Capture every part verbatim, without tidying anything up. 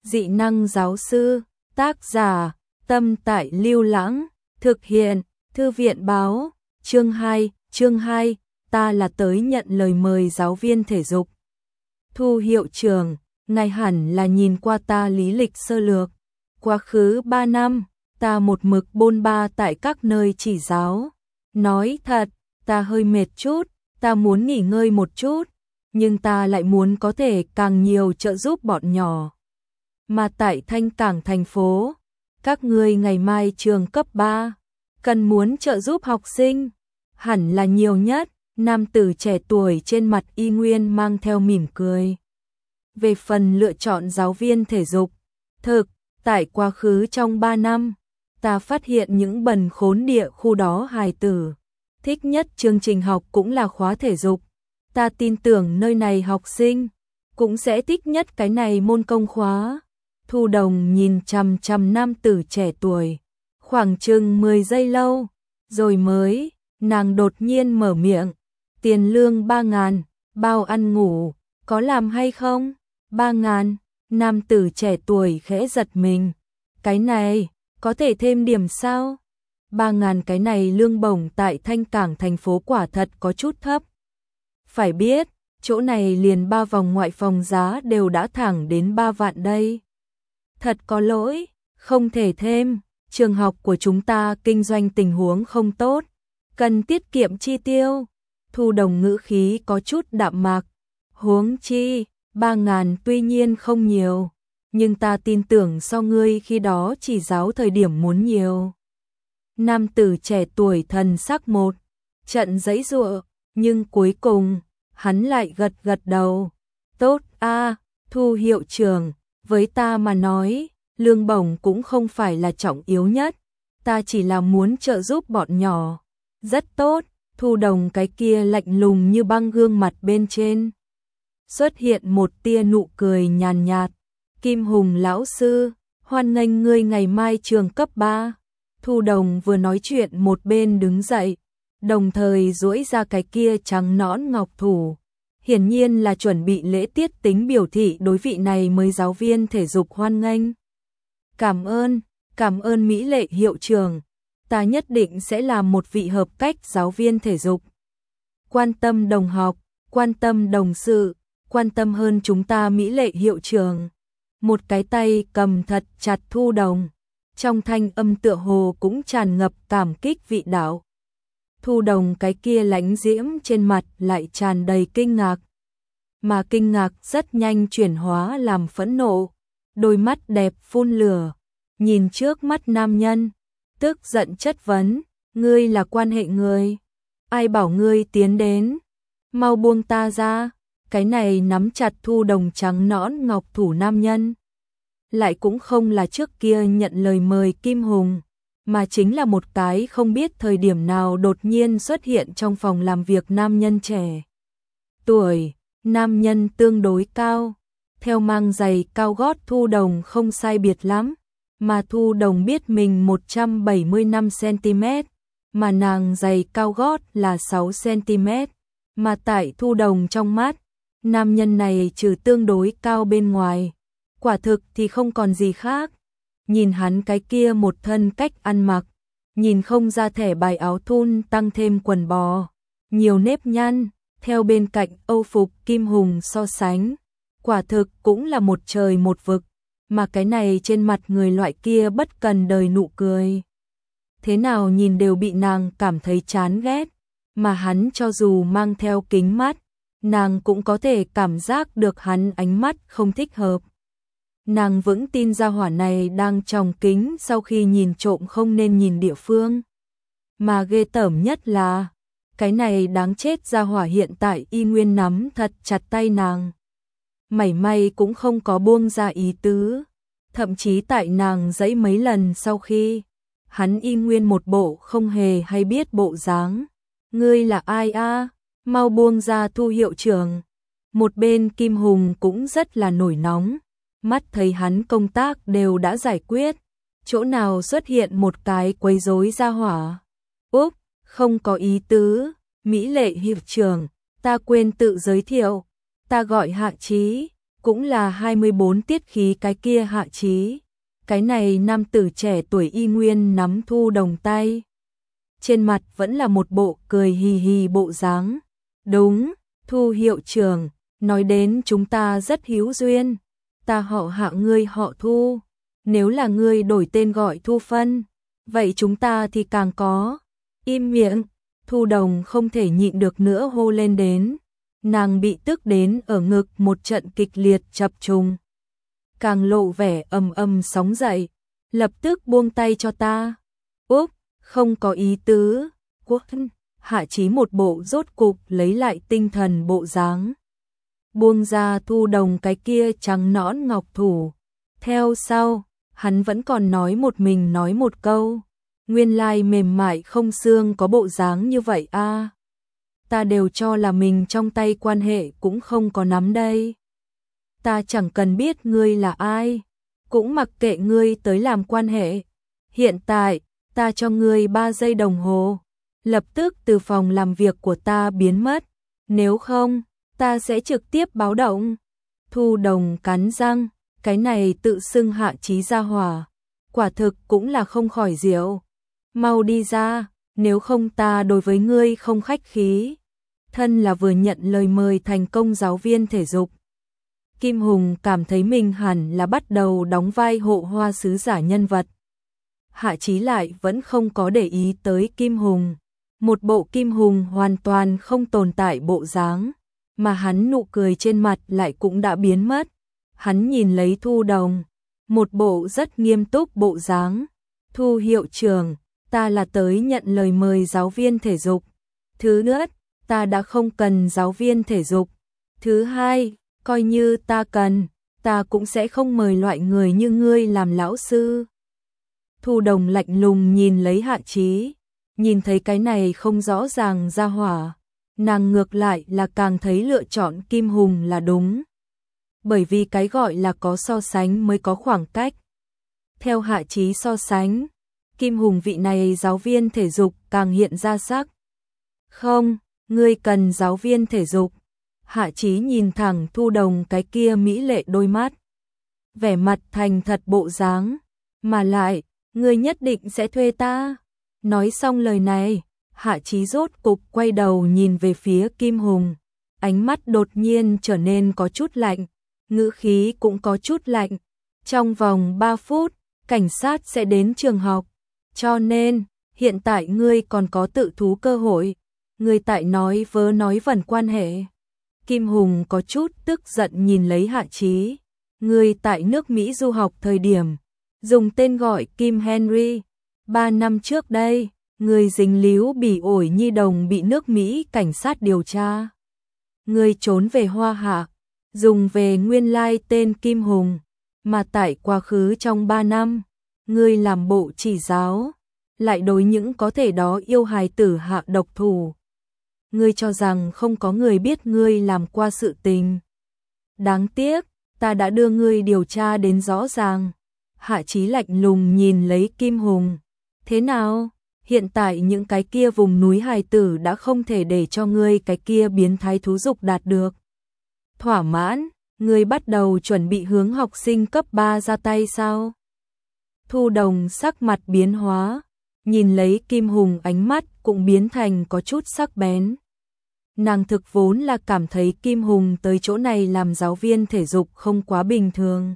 Dị năng giáo sư, tác giả, Tâm Tại Lưu Lãng, thực hiện, Thư viện báo, chương hai, chương hai, ta là tới nhận lời mời giáo viên thể dục. Thu hiệu trưởng, ngài hẳn là nhìn qua ta lý lịch sơ lược. Quá khứ ba năm, ta một mực bôn ba tại các nơi chỉ giáo. Nói thật, ta hơi mệt chút, ta muốn nghỉ ngơi một chút, nhưng ta lại muốn có thể càng nhiều trợ giúp bọn nhỏ. Mà tại Thanh Cảng thành phố, các ngươi ngày mai trường cấp ba, cần muốn trợ giúp học sinh, hẳn là nhiều nhất. Nam tử trẻ tuổi trên mặt y nguyên mang theo mỉm cười. Về phần lựa chọn giáo viên thể dục, thực, tại quá khứ trong ba năm, ta phát hiện những bần khốn địa khu đó hài tử thích nhất chương trình học cũng là khóa thể dục. Ta tin tưởng nơi này học sinh cũng sẽ thích nhất cái này môn công khóa. Thu Đồng nhìn chằm chằm nam tử trẻ tuổi, khoảng chừng mười giây lâu, rồi mới, nàng đột nhiên mở miệng. Tiền lương ba ngàn, bao ăn ngủ, có làm hay không? Ba ngàn, nam tử trẻ tuổi khẽ giật mình. Cái này, có thể thêm điểm sao? Ba ngàn cái này lương bổng tại Thanh Cảng thành phố quả thật có chút thấp. Phải biết, chỗ này liền ba vòng ngoại phòng giá đều đã thẳng đến ba vạn đây. Thật có lỗi, không thể thêm, trường học của chúng ta kinh doanh tình huống không tốt, cần tiết kiệm chi tiêu. Thu Đồng ngữ khí có chút đạm mạc. Huống chi, ba ngàn tuy nhiên không nhiều, nhưng ta tin tưởng so ngươi khi đó chỉ giáo thời điểm muốn nhiều. Nam tử trẻ tuổi thần sắc một trận giãy giụa, nhưng cuối cùng, hắn lại gật gật đầu. Tốt a, Thu hiệu trưởng, với ta mà nói, lương bổng cũng không phải là trọng yếu nhất, ta chỉ là muốn trợ giúp bọn nhỏ. Rất tốt. Thu Đồng cái kia lạnh lùng như băng gương mặt bên trên xuất hiện một tia nụ cười nhàn nhạt. Kim Hùng lão sư, hoan nghênh ngươi ngày mai trường cấp ba. Thu Đồng vừa nói chuyện một bên đứng dậy, đồng thời duỗi ra cái kia trắng nõn ngọc thủ, hiển nhiên là chuẩn bị lễ tiết tính biểu thị đối vị này mới giáo viên thể dục hoan nghênh. Cảm ơn, cảm ơn mỹ lệ hiệu trưởng. Ta nhất định sẽ làm một vị hợp cách giáo viên thể dục. Quan tâm đồng học, quan tâm đồng sự, quan tâm hơn chúng ta mỹ lệ hiệu trưởng. Một cái tay cầm thật chặt Thu Đồng, trong thanh âm tựa hồ cũng tràn ngập cảm kích vị đạo. Thu Đồng cái kia lánh diễm trên mặt lại tràn đầy kinh ngạc. Mà kinh ngạc rất nhanh chuyển hóa làm phẫn nộ. Đôi mắt đẹp phun lửa, nhìn trước mắt nam nhân. Tức giận chất vấn, ngươi là quan hệ người, ai bảo ngươi tiến đến, mau buông ta ra. Cái này nắm chặt Thu Đồng trắng nõn ngọc thủ nam nhân, lại cũng không là trước kia nhận lời mời Kim Hùng, mà chính là một cái không biết thời điểm nào đột nhiên xuất hiện trong phòng làm việc nam nhân trẻ tuổi. Nam nhân tương đối cao, theo mang giày cao gót Thu Đồng không sai biệt lắm. Mà Thu Đồng biết mình một trăm bảy mươi lăm xăng-ti-mét, mà nàng giày cao gót là sáu xăng-ti-mét, mà tại Thu Đồng trong mắt, nam nhân này trừ tương đối cao bên ngoài, quả thực thì không còn gì khác. Nhìn hắn cái kia một thân cách ăn mặc, nhìn không ra thẻ bài áo thun tăng thêm quần bò, nhiều nếp nhăn, theo bên cạnh Âu phục Kim Hùng so sánh, quả thực cũng là một trời một vực. Mà cái này trên mặt người loại kia bất cần đời nụ cười, thế nào nhìn đều bị nàng cảm thấy chán ghét. Mà hắn cho dù mang theo kính mắt, nàng cũng có thể cảm giác được hắn ánh mắt không thích hợp. Nàng vững tin gia hỏa này đang tròng kính sau khi nhìn trộm không nên nhìn địa phương. Mà ghê tởm nhất là, cái này đáng chết gia hỏa hiện tại y nguyên nắm thật chặt tay nàng, mảy may cũng không có buông ra ý tứ. Thậm chí tại nàng giãy mấy lần sau khi, hắn y nguyên một bộ không hề hay biết bộ dáng. Ngươi là ai a? Mau buông ra Thu hiệu trưởng. Một bên Kim Hùng cũng rất là nổi nóng, mắt thấy hắn công tác đều đã giải quyết, chỗ nào xuất hiện một cái quấy rối gia hỏa. Úp, không có ý tứ, mỹ lệ hiệu trưởng, ta quên tự giới thiệu, ta gọi Hạ Chí. cũng là hai mươi bốn tiết khí cái kia Hạ Chí. Cái này nam tử trẻ tuổi y nguyên nắm Thu Đồng tay. Trên mặt vẫn là một bộ cười hì hì bộ dáng. Đúng, Thu hiệu trưởng, nói đến chúng ta rất hữu duyên. Ta họ Hạ ngươi họ Thu. Nếu là ngươi đổi tên gọi Thu Phân, vậy chúng ta thì càng có. Im miệng, Thu Đồng không thể nhịn được nữa hô lên đến. Nàng bị tức đến ở ngực một trận kịch liệt chập trùng. Càng lộ vẻ ầm ầm sóng dậy, lập tức buông tay cho ta. Úp, không có ý tứ. Quốc Hạ Chí một bộ rốt cục lấy lại tinh thần bộ dáng. Buông ra Thu Đồng cái kia trắng nõn ngọc thủ. Theo sau, hắn vẫn còn nói một mình nói một câu. Nguyên lai mềm mại không xương có bộ dáng như vậy a. À. Ta đều cho là mình trong tay quan hệ cũng không có nắm đây. Ta chẳng cần biết ngươi là ai, cũng mặc kệ ngươi tới làm quan hệ. Hiện tại, ta cho ngươi ba giây đồng hồ, lập tức từ phòng làm việc của ta biến mất, nếu không, ta sẽ trực tiếp báo động. Thu Đồng cắn răng, cái này tự xưng Hạ Chí gia hỏa, quả thực cũng là không khỏi diệu. Mau đi ra, nếu không ta đối với ngươi không khách khí. Thân là vừa nhận lời mời thành công giáo viên thể dục. Kim Hùng cảm thấy mình hẳn là bắt đầu đóng vai hộ hoa sứ giả nhân vật. Hạ Chí lại vẫn không có để ý tới Kim Hùng. Một bộ Kim Hùng hoàn toàn không tồn tại bộ dáng, mà hắn nụ cười trên mặt lại cũng đã biến mất. Hắn nhìn lấy Thu Đồng, một bộ rất nghiêm túc bộ dáng. Thu hiệu trưởng, ta là tới nhận lời mời giáo viên thể dục. Thứ nhất, ta đã không cần giáo viên thể dục. Thứ hai, coi như ta cần, ta cũng sẽ không mời loại người như ngươi làm lão sư. Thu Đồng lạnh lùng nhìn lấy Hạ Chí, nhìn thấy cái này không rõ ràng ra hỏa, nàng ngược lại là càng thấy lựa chọn Kim Hùng là đúng. Bởi vì cái gọi là có so sánh mới có khoảng cách. Theo Hạ Chí so sánh, Kim Hùng vị này giáo viên thể dục càng hiện ra sắc. Không, ngươi cần giáo viên thể dục. Hạ Chí nhìn thẳng Thu Đồng cái kia mỹ lệ đôi mắt. Vẻ mặt thành thật bộ dáng. Mà lại, ngươi nhất định sẽ thuê ta. Nói xong lời này, Hạ Chí rốt cục quay đầu nhìn về phía Kim Hùng. Ánh mắt đột nhiên trở nên có chút lạnh, ngữ khí cũng có chút lạnh. Trong vòng ba phút, cảnh sát sẽ đến trường học. Cho nên, hiện tại ngươi còn có tự thú cơ hội. Ngươi tại nói vớ nói vẩn quan hệ. Kim Hùng có chút tức giận nhìn lấy Hạ Chí. Ngươi tại nước Mỹ du học thời điểm, dùng tên gọi Kim Henry. Ba năm trước đây, ngươi dính líu bỉ ổi nhi đồng bị nước Mỹ cảnh sát điều tra. Ngươi trốn về Hoa Hạ, dùng về nguyên lai tên Kim Hùng. Mà tại quá khứ trong ba năm, ngươi làm bộ chỉ giáo, lại đối những có thể đó yêu hài tử hạ độc thủ. Ngươi cho rằng không có người biết ngươi làm qua sự tình. Đáng tiếc, ta đã đưa ngươi điều tra đến rõ ràng. Hạ Chí lạnh lùng nhìn lấy Kim Hùng. Thế nào? Hiện tại những cái kia vùng núi hài tử đã không thể để cho ngươi cái kia biến thái thú dục đạt được. Thỏa mãn, ngươi bắt đầu chuẩn bị hướng học sinh cấp ba ra tay sao? Thu Đồng sắc mặt biến hóa, nhìn lấy Kim Hùng ánh mắt cũng biến thành có chút sắc bén. Nàng thực vốn là cảm thấy Kim Hùng tới chỗ này làm giáo viên thể dục không quá bình thường.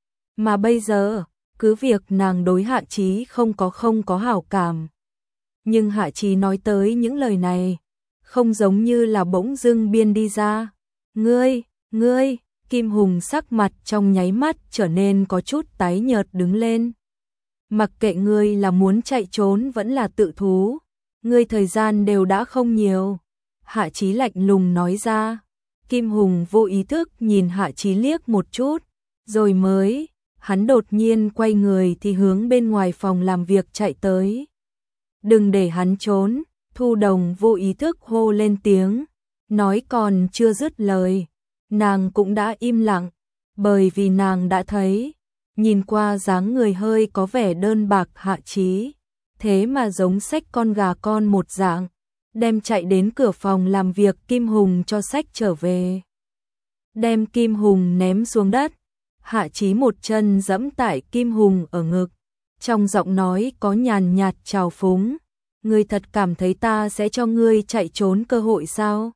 Mà bây giờ, cứ việc nàng đối Hạ Chí không có không có hảo cảm. Nhưng Hạ Chí nói tới những lời này, không giống như là bỗng dưng biên đi ra. Ngươi, ngươi, Kim Hùng sắc mặt trong nháy mắt trở nên có chút tái nhợt đứng lên. Mặc kệ ngươi là muốn chạy trốn vẫn là tự thú, ngươi thời gian đều đã không nhiều. Hạ Chí lạnh lùng nói ra. Kim Hùng vô ý thức nhìn Hạ Chí liếc một chút, rồi mới, hắn đột nhiên quay người thì hướng bên ngoài phòng làm việc chạy tới. Đừng để hắn trốn, Thu Đồng vô ý thức hô lên tiếng, nói còn chưa dứt lời, nàng cũng đã im lặng, bởi vì nàng đã thấy, nhìn qua dáng người hơi có vẻ đơn bạc Hạ Chí, thế mà giống xách con gà con một dạng, đem chạy đến cửa phòng làm việc Kim Hùng cho xách trở về. đem Kim Hùng ném xuống đất. Hạ Chí một chân giẫm tại Kim Hùng ở ngực, trong giọng nói có nhàn nhạt trào phúng. Ngươi thật cảm thấy ta sẽ cho ngươi chạy trốn cơ hội sao?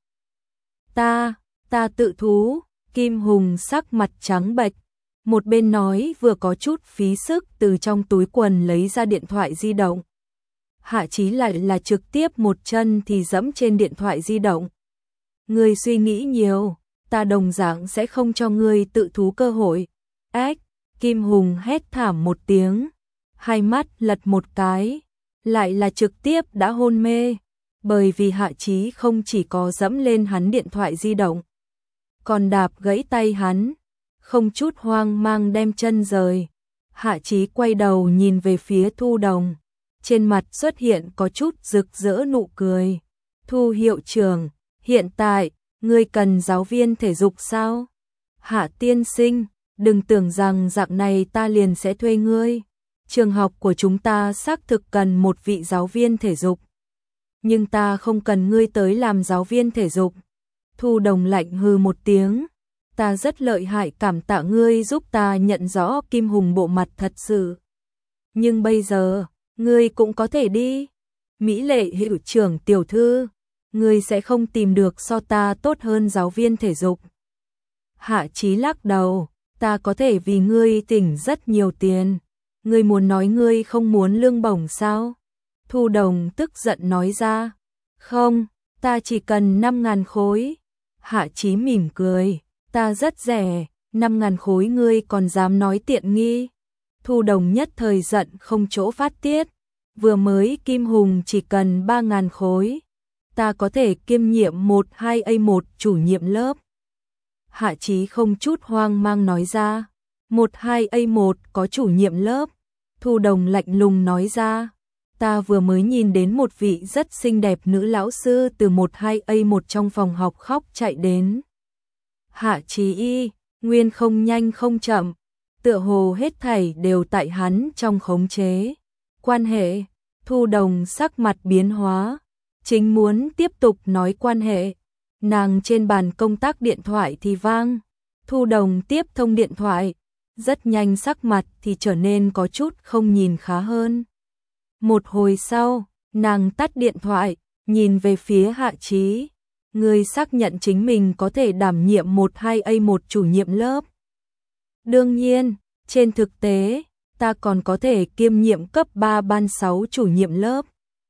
Ta, ta tự thú. Kim Hùng sắc mặt trắng bệch, một bên nói vừa có chút phí sức từ trong túi quần lấy ra điện thoại di động. Hạ Chí lại là trực tiếp một chân thì giẫm trên điện thoại di động. Ngươi suy nghĩ nhiều, ta đồng dạng sẽ không cho ngươi tự thú cơ hội. Ách, Kim Hùng hét thảm một tiếng, hai mắt lật một cái, lại là trực tiếp đã hôn mê, bởi vì Hạ Chí không chỉ có giẫm lên hắn điện thoại di động, còn đạp gãy tay hắn, không chút hoang mang đem chân rời. Hạ Chí quay đầu nhìn về phía Thu Đồng, trên mặt xuất hiện có chút rực rỡ nụ cười. Thu hiệu trưởng, hiện tại, ngươi cần giáo viên thể dục sao? Hạ tiên sinh, đừng tưởng rằng dạng này ta liền sẽ thuê ngươi. Trường học của chúng ta xác thực cần một vị giáo viên thể dục. Nhưng ta không cần ngươi tới làm giáo viên thể dục. Thu Đồng lạnh hừ một tiếng. Ta rất lợi hại, cảm tạ ngươi giúp ta nhận rõ Kim Hùng bộ mặt thật sự. Nhưng bây giờ, ngươi cũng có thể đi. Mỹ lệ hiệu trưởng tiểu thư, ngươi sẽ không tìm được so ta tốt hơn giáo viên thể dục. Hạ Chí lắc đầu, ta có thể vì ngươi tỉnh rất nhiều tiền. Ngươi muốn nói ngươi không muốn lương bổng sao? Thu Đồng tức giận nói ra. Không, ta chỉ cần năm ngàn khối. Hạ Chí mỉm cười, ta rất rẻ, năm ngàn khối ngươi còn dám nói tiện nghi. Thu Đồng nhất thời giận không chỗ phát tiết. Vừa mới Kim Hùng chỉ cần ba ngàn khối. Ta có thể kiêm nhiệm một hai A một chủ nhiệm lớp. Hạ Chí không chút hoang mang nói ra. một hai A một có chủ nhiệm lớp. Thu Đồng lạnh lùng nói ra. Ta vừa mới nhìn đến một vị rất xinh đẹp nữ lão sư từ một hai A một trong phòng học khóc chạy đến. Hạ Chí y, nguyên không nhanh không chậm, tựa hồ hết thảy đều tại hắn trong khống chế. Quan hệ, Thu Đồng sắc mặt biến hóa, chính muốn tiếp tục nói quan hệ. Nàng trên bàn công tác điện thoại thì vang. Thu Đồng tiếp thông điện thoại, rất nhanh sắc mặt thì trở nên có chút không nhìn khá hơn. Một hồi sau, nàng tắt điện thoại, nhìn về phía Hạ Chí. Ngươi xác nhận chính mình có thể đảm nhiệm một hai A một chủ nhiệm lớp. Đương nhiên, trên thực tế, ta còn có thể kiêm nhiệm cấp ba ban sáu chủ nhiệm lớp.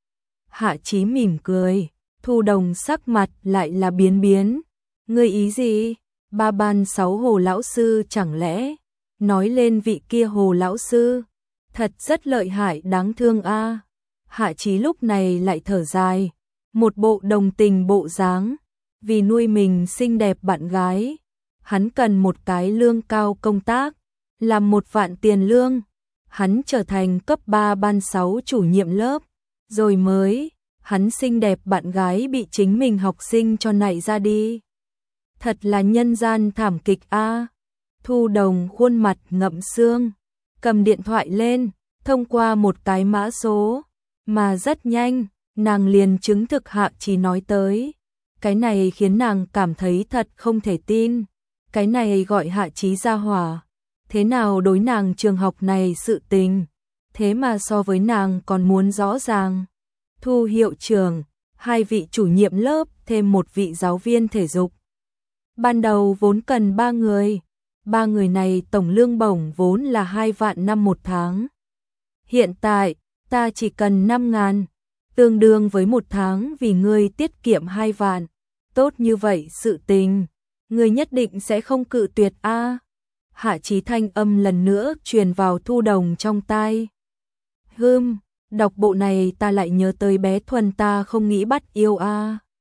Hạ Chí mỉm cười, Thu Đồng sắc mặt lại là biến biến. Ngươi ý gì? Ba ban sáu Hồ lão sư chẳng lẽ? Nói lên vị kia Hồ lão sư, thật rất lợi hại đáng thương a. À. Hạ Chí lúc này lại thở dài, một bộ đồng tình bộ dáng, vì nuôi mình xinh đẹp bạn gái, hắn cần một cái lương cao công tác, làm một vạn tiền lương, hắn trở thành cấp ba ban sáu chủ nhiệm lớp, rồi mới, hắn xinh đẹp bạn gái bị chính mình học sinh cho nạy ra đi. Thật là nhân gian thảm kịch a. À. Thu Đồng khuôn mặt ngậm sương, cầm điện thoại lên, thông qua một cái mã số, mà rất nhanh, nàng liền chứng thực Hạ Chí nói tới. Cái này khiến nàng cảm thấy thật không thể tin. Cái này gọi Hạ Chí ra hỏa. Thế nào đối nàng trường học này sự tình, thế mà so với nàng còn muốn rõ ràng. Thu hiệu trưởng, hai vị chủ nhiệm lớp thêm một vị giáo viên thể dục. Ban đầu vốn cần ba người. Ba người này tổng lương bổng vốn là hai vạn năm một tháng. Hiện tại, ta chỉ cần năm ngàn, tương đương với một tháng vì ngươi tiết kiệm hai vạn. Tốt như vậy sự tình, ngươi nhất định sẽ không cự tuyệt a. À. Hạ Chí thanh âm lần nữa truyền vào Thu Đồng trong tai. Hừm, đọc bộ này ta lại nhớ tới bé Thuần ta không nghĩ bắt yêu a. À.